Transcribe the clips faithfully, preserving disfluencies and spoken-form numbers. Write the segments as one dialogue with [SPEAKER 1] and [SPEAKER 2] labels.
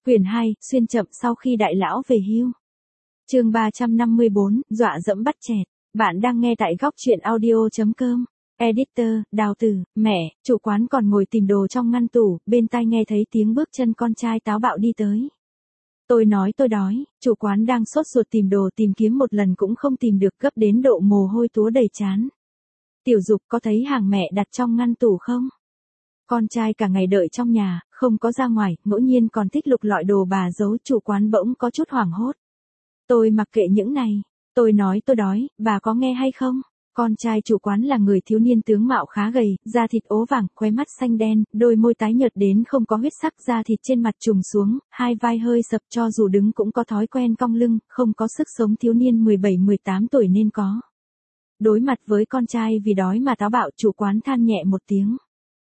[SPEAKER 1] Quyển hai, xuyên chậm sau khi đại lão về hưu. Chương ba trăm năm mươi bốn, dọa dẫm bắt chẹt. Bạn đang nghe tại góc truyện audio chấm com. Editor, Đào Tử, mẹ, chủ quán còn ngồi tìm đồ trong ngăn tủ, bên tai nghe thấy tiếng bước chân con trai táo bạo đi tới. Tôi nói tôi đói, chủ quán đang sốt ruột tìm đồ tìm kiếm một lần cũng không tìm được, gấp đến độ mồ hôi túa đầy trán. Tiểu Dục có thấy hàng mẹ đặt trong ngăn tủ không? Con trai cả ngày đợi trong nhà, không có ra ngoài, ngẫu nhiên còn thích lục lọi đồ bà giấu, chủ quán bỗng có chút hoảng hốt. Tôi mặc kệ những này, tôi nói tôi đói, bà có nghe hay không? Con trai chủ quán là người thiếu niên tướng mạo khá gầy, da thịt ố vàng, khóe mắt xanh đen, đôi môi tái nhợt đến không có huyết sắc, da thịt trên mặt trùng xuống, hai vai hơi sập, cho dù đứng cũng có thói quen cong lưng, không có sức sống thiếu niên mười bảy mười tám tuổi nên có. Đối mặt với con trai vì đói mà táo bạo, chủ quán than nhẹ một tiếng.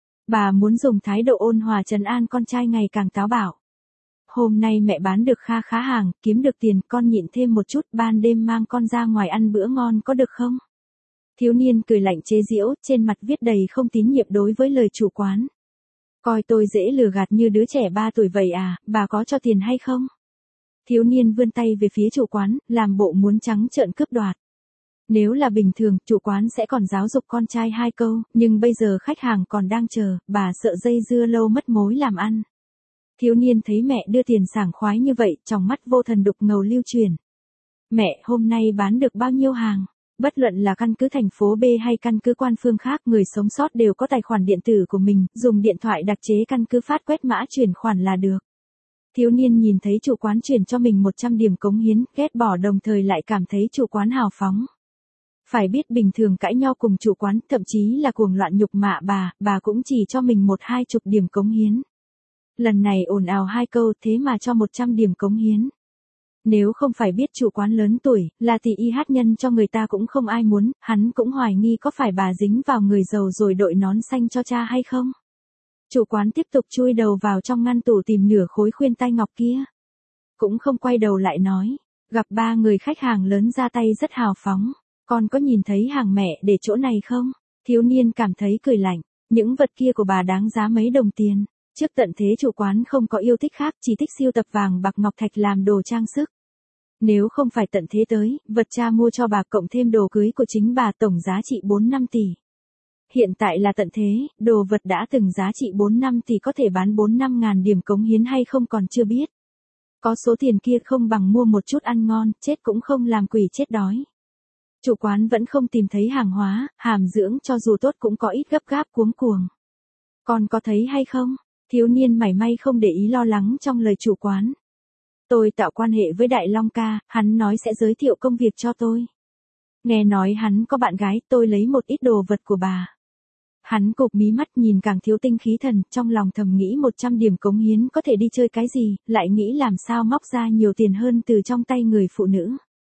[SPEAKER 1] Bà muốn dùng thái độ ôn hòa trấn an con trai ngày càng táo bạo. Hôm nay mẹ bán được kha khá hàng, kiếm được tiền, con nhịn thêm một chút, ban đêm mang con ra ngoài ăn bữa ngon có được không? Thiếu niên cười lạnh chế giễu, trên mặt viết đầy không tín nhiệm đối với lời chủ quán. Coi tôi dễ lừa gạt như đứa trẻ ba tuổi vậy à, bà có cho tiền hay không? Thiếu niên vươn tay về phía chủ quán, làm bộ muốn trắng trợn cướp đoạt. Nếu là bình thường, chủ quán sẽ còn giáo dục con trai hai câu, nhưng bây giờ khách hàng còn đang chờ, bà sợ dây dưa lâu mất mối làm ăn. Thiếu niên thấy mẹ đưa tiền sảng khoái như vậy, trong mắt vô thần đục ngầu lưu truyền. Mẹ, hôm nay bán được bao nhiêu hàng? Bất luận là căn cứ thành phố B hay căn cứ quan phương khác, người sống sót đều có tài khoản điện tử của mình, dùng điện thoại đặc chế căn cứ phát quét mã chuyển khoản là được. Thiếu niên nhìn thấy chủ quán chuyển cho mình một trăm điểm cống hiến, ghét bỏ đồng thời lại cảm thấy chủ quán hào phóng. Phải biết bình thường cãi nhau cùng chủ quán, thậm chí là cuồng loạn nhục mạ bà, bà cũng chỉ cho mình một hai chục điểm cống hiến. Lần này ồn ào hai câu thế mà cho một trăm điểm cống hiến. Nếu không phải biết chủ quán lớn tuổi, là tỷ y hát nhân cho người ta cũng không ai muốn, hắn cũng hoài nghi có phải bà dính vào người giàu rồi đội nón xanh cho cha hay không. Chủ quán tiếp tục chui đầu vào trong ngăn tủ tìm nửa khối khuyên tai ngọc kia. Cũng không quay đầu lại nói, gặp ba người khách hàng lớn ra tay rất hào phóng. Con có nhìn thấy hàng mẹ để chỗ này không? Thiếu niên cảm thấy cười lạnh, những vật kia của bà đáng giá mấy đồng tiền. Trước tận thế chủ quán không có yêu thích khác, chỉ thích sưu tập vàng bạc ngọc thạch làm đồ trang sức. Nếu không phải tận thế tới, vật cha mua cho bà cộng thêm đồ cưới của chính bà tổng giá trị bốn năm tỷ. Hiện tại là tận thế, đồ vật đã từng giá trị bốn năm tỷ có thể bán bốn năm ngàn điểm cống hiến hay không còn chưa biết. Có số tiền kia không bằng mua một chút ăn ngon, chết cũng không làm quỷ chết đói. Chủ quán vẫn không tìm thấy hàng hóa, hàm dưỡng cho dù tốt cũng có ít gấp gáp cuống cuồng. Con có thấy hay không? Thiếu niên mảy may không để ý lo lắng trong lời chủ quán. Tôi tạo quan hệ với Đại Long ca, hắn nói sẽ giới thiệu công việc cho tôi. Nghe nói hắn có bạn gái, tôi lấy một ít đồ vật của bà. Hắn cụp mí mắt nhìn càng thiếu tinh khí thần, trong lòng thầm nghĩ một trăm điểm cống hiến có thể đi chơi cái gì, lại nghĩ làm sao móc ra nhiều tiền hơn từ trong tay người phụ nữ.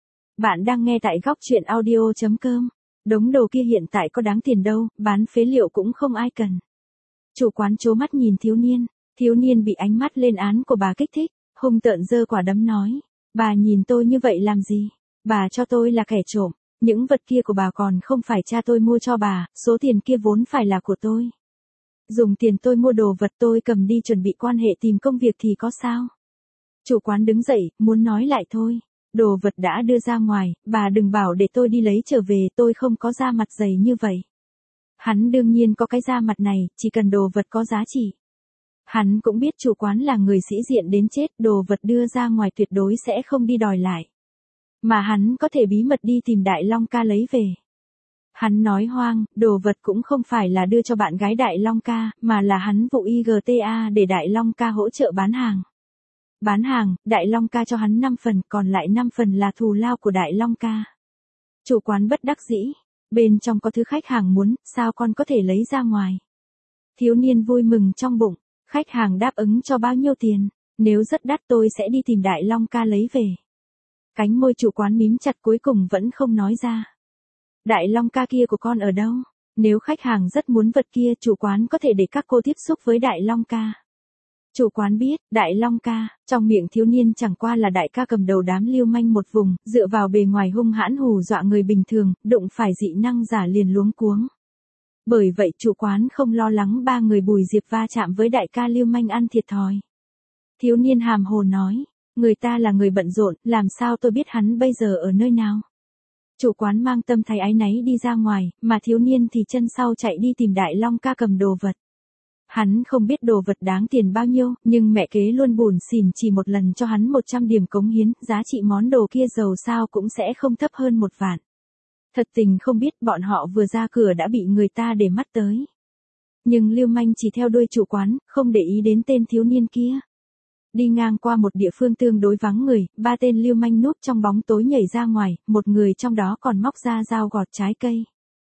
[SPEAKER 1] Bạn đang nghe tại góc truyện audio chấm com. Đống đồ kia hiện tại có đáng tiền đâu, bán phế liệu cũng không ai cần. Chủ quán trố mắt nhìn thiếu niên, thiếu niên bị ánh mắt lên án của bà kích thích, hung tợn giơ quả đấm nói, bà nhìn tôi như vậy làm gì? Bà cho tôi là kẻ trộm, những vật kia của bà còn không phải cha tôi mua cho bà, số tiền kia vốn phải là của tôi. Dùng tiền tôi mua đồ vật tôi cầm đi chuẩn bị quan hệ tìm công việc thì có sao? Chủ quán đứng dậy, muốn nói lại thôi. Đồ vật đã đưa ra ngoài, bà đừng bảo để tôi đi lấy trở về, tôi không có da mặt dày như vậy. Hắn đương nhiên có cái da mặt này, chỉ cần đồ vật có giá trị. Hắn cũng biết chủ quán là người sĩ diện đến chết, đồ vật đưa ra ngoài tuyệt đối sẽ không đi đòi lại. Mà hắn có thể bí mật đi tìm Đại Long ca lấy về. Hắn nói hoang, đồ vật cũng không phải là đưa cho bạn gái Đại Long ca, mà là hắn vụ i giê tê a để Đại Long ca hỗ trợ bán hàng. Bán hàng, Đại Long ca cho hắn năm phần, còn lại năm phần là thù lao của Đại Long ca. Chủ quán bất đắc dĩ, bên trong có thứ khách hàng muốn, sao con có thể lấy ra ngoài? Thiếu niên vui mừng trong bụng, khách hàng đáp ứng cho bao nhiêu tiền, nếu rất đắt tôi sẽ đi tìm Đại Long ca lấy về. Cánh môi chủ quán mím chặt cuối cùng vẫn không nói ra. Đại Long ca kia của con ở đâu? Nếu khách hàng rất muốn vật kia, chủ quán có thể để các cô tiếp xúc với Đại Long ca. Chủ quán biết, Đại Long ca, trong miệng thiếu niên chẳng qua là đại ca cầm đầu đám lưu manh một vùng, dựa vào bề ngoài hung hãn hù dọa người bình thường, đụng phải dị năng giả liền luống cuống. Bởi vậy chủ quán không lo lắng ba người Bùi Diệp va chạm với đại ca lưu manh ăn thiệt thòi. Thiếu niên hàm hồ nói, người ta là người bận rộn, làm sao tôi biết hắn bây giờ ở nơi nào. Chủ quán mang tâm thái áy náy đi ra ngoài, mà thiếu niên thì chân sau chạy đi tìm Đại Long ca cầm đồ vật. Hắn không biết đồ vật đáng tiền bao nhiêu, nhưng mẹ kế luôn buồn xỉn chỉ một lần cho hắn một trăm điểm cống hiến, giá trị món đồ kia dầu sao cũng sẽ không thấp hơn một vạn. Thật tình không biết bọn họ vừa ra cửa đã bị người ta để mắt tới. Nhưng Lưu Manh chỉ theo đuôi chủ quán, không để ý đến tên thiếu niên kia. Đi ngang qua một địa phương tương đối vắng người, ba tên Lưu Manh núp trong bóng tối nhảy ra ngoài, một người trong đó còn móc ra dao gọt trái cây.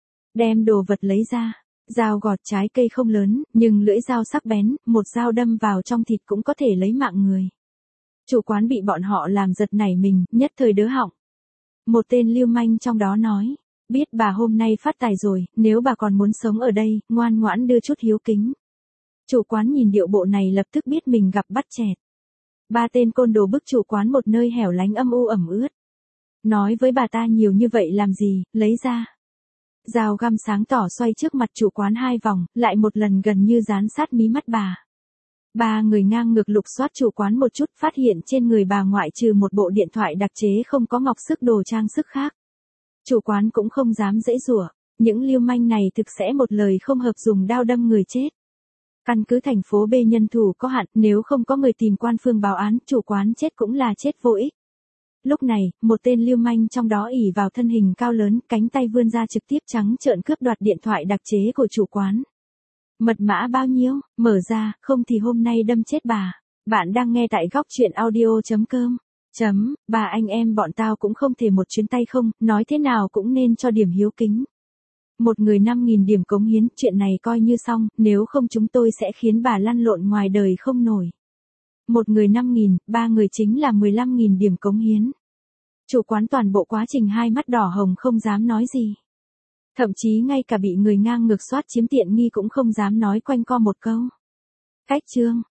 [SPEAKER 1] Đem đồ vật lấy ra. Dao gọt trái cây không lớn, nhưng lưỡi dao sắc bén, một dao đâm vào trong thịt cũng có thể lấy mạng người. Chủ quán bị bọn họ làm giật nảy mình, nhất thời đớ họng. Một tên Lưu Manh trong đó nói, biết bà hôm nay phát tài rồi, nếu bà còn muốn sống ở đây, ngoan ngoãn đưa chút hiếu kính. Chủ quán nhìn điệu bộ này lập tức biết mình gặp bắt chẹt. Ba tên côn đồ bức chủ quán một nơi hẻo lánh âm u ẩm ướt. Nói với bà ta nhiều như vậy làm gì, lấy ra. Dao găm sáng tỏ xoay trước mặt chủ quán hai vòng, lại một lần gần như dán sát mí mắt bà. Ba người ngang ngược lục soát chủ quán một chút, phát hiện trên người bà ngoại trừ một bộ điện thoại đặc chế không có ngọc sức đồ trang sức khác. Chủ quán cũng không dám dễ dùa, những lưu manh này thực sẽ một lời không hợp dùng đao đâm người chết. Căn cứ thành phố B nhân thủ có hạn, nếu không có người tìm quan phương báo án, chủ quán chết cũng là chết vô ích. Lúc này, một tên lưu manh trong đó ỉ vào thân hình cao lớn, cánh tay vươn ra trực tiếp trắng trợn cướp đoạt điện thoại đặc chế của chủ quán. Mật mã bao nhiêu, mở ra, không thì hôm nay đâm chết bà. Bạn đang nghe tại góc truyện audio chấm com. Chấm, bà anh em bọn tao cũng không thể một chuyến tay không, nói thế nào cũng nên cho điểm hiếu kính. Một người năm nghìn điểm cống hiến, chuyện này coi như xong, nếu không chúng tôi sẽ khiến bà lăn lộn ngoài đời không nổi. Một người năm nghìn, ba người chính là mười lăm nghìn điểm cống hiến. Chủ quán toàn bộ quá trình hai mắt đỏ hồng không dám nói gì. Thậm chí ngay cả bị người ngang ngược soát chiếm tiện nghi cũng không dám nói quanh co một câu. Cách chương,